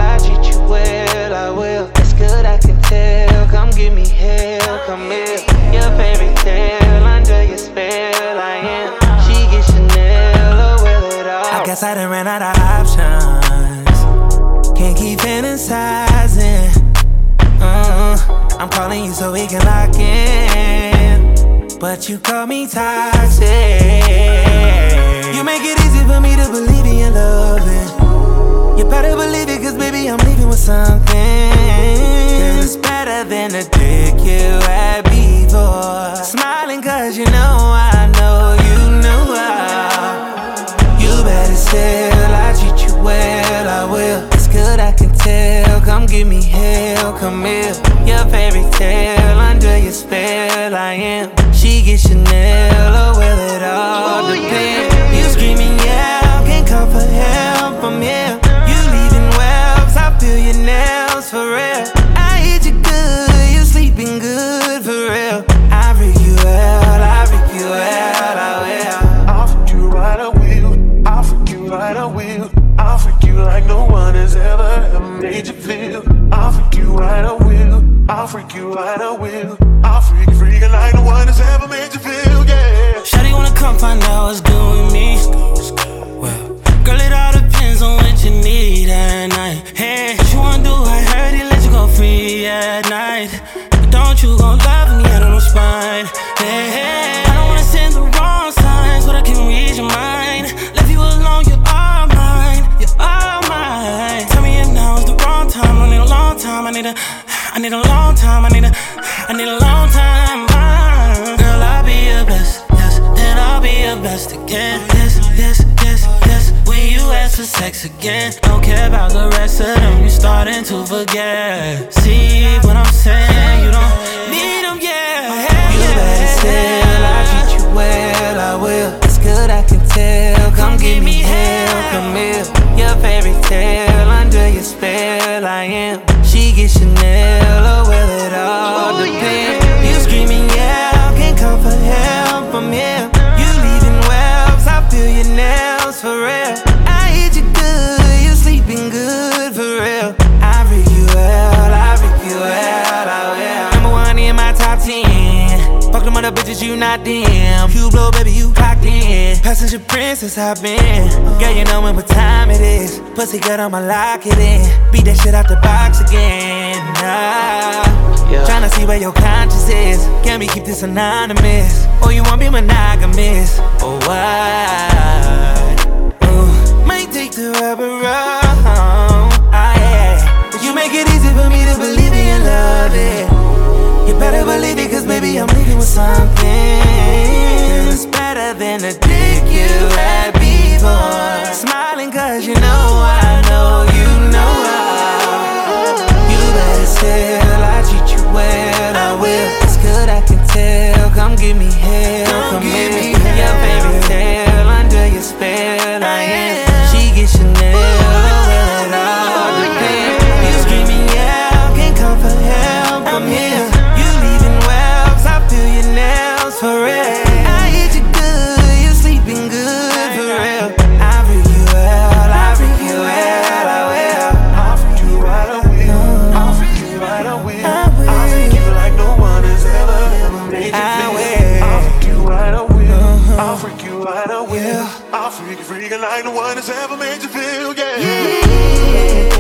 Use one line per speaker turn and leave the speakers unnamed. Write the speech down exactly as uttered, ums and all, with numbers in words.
I treat you well, I will. It's good, I can tell. Come give me hell, come here. Your fairy tale, under your spell, I am. She gets Chanel, oh well it all.
I guess I done ran out of options. Can't keep fantasizing. Uh, I'm calling you so we can lock in, but you call me toxic. You make it easy for me to believe in your loving. You better believe it, cause baby I'm leaving with something. Cause it's better than the dick you had before. Smiling cause you know I know you knew how. You better still, I treat you well, I will. It's good, I can tell. Come give me hell, come here. Your fairy tale, under your spell, I am. She gets Chanel, oh well it all depends. You screaming, yeah, can't call for help, I'm here. You leaving well, cause I feel your nails, for real. I hit you good, you sleeping good, for real. I freak you out, I freak you out, I will.
I'll freak you right, I will. I'll freak you right, I will. I'll freak you like no one has ever, ever made you feel. I'll freak you right, I will. I'll freak you right, I will. I'll freak you, freaking like no one has ever made you feel, yeah.
Shawty wanna come find out what's good with me. Well, girl, it all depends on what you need at night. Hey, what you wanna do? I heard he let you go free at night. But don't you gon' love me, I don't know spine. Hey, hey, I don't wanna send the wrong signs, but I can read your mind. Leave you alone, you're all mine, you're all mine. Tell me if now is the wrong time, I need a long time, I need a, I need a long time, I need a, I need a long time. Uh, girl, I'll be your best, yes, then I'll be your best again. Yes, yes, yes, yes. When you ask for sex again, don't care about the rest of them, you're starting to forget. See what I'm saying? You don't need them, yeah. You better still, I treat you well, I will. It's good, I can tell. Come give me hell, come here. Your fairy tale, under your spell, I am. She gets Chanel, oh well it all depends. You screaming, yeah, can't call for help, I'm here. You leaving well, cause I feel your nails, for real. I hit you good, you sleeping good, for real. I freak you out, I freak you out, I will. Number one in my top ten. Fuck them other bitches, you not them. You blow, baby, you clocked in. Passenger princess, I've been. Girl, you know what time it is. Pussy good, I'ma lock it in. Beat that shit out the box again. Nah. Yeah. Tryna see where your conscience is. Can we keep this anonymous? Or you wanna be monogamous? Or what? Ooh. Might take the rubber off. Ah, yeah. But you make it easy for me to believe in your love it. You better believe it, cause baby I'm leaving with something. It's better than the dick you had before. Smiling cause you know I know you know how. You better still, I treat you well, I will. It's good, I can tell. Come give me hell, come, come give me hell. Your fairy tale, under your spell, I am. She gets Chanel, oh well it all depends. You screaming, yeah, can't come for help, I'm here. For real, I hit you good, you sleeping good, for real. I freak you out, I freak you out, I will.
I'll freak you right, I will. I'll freak you right, I will. I'll freak you like no one has ever, ever made you feel. I'll freak you right, I will. I'll freak you right, I will. I'll freak you, freaking like no one has ever made you feel, yeah.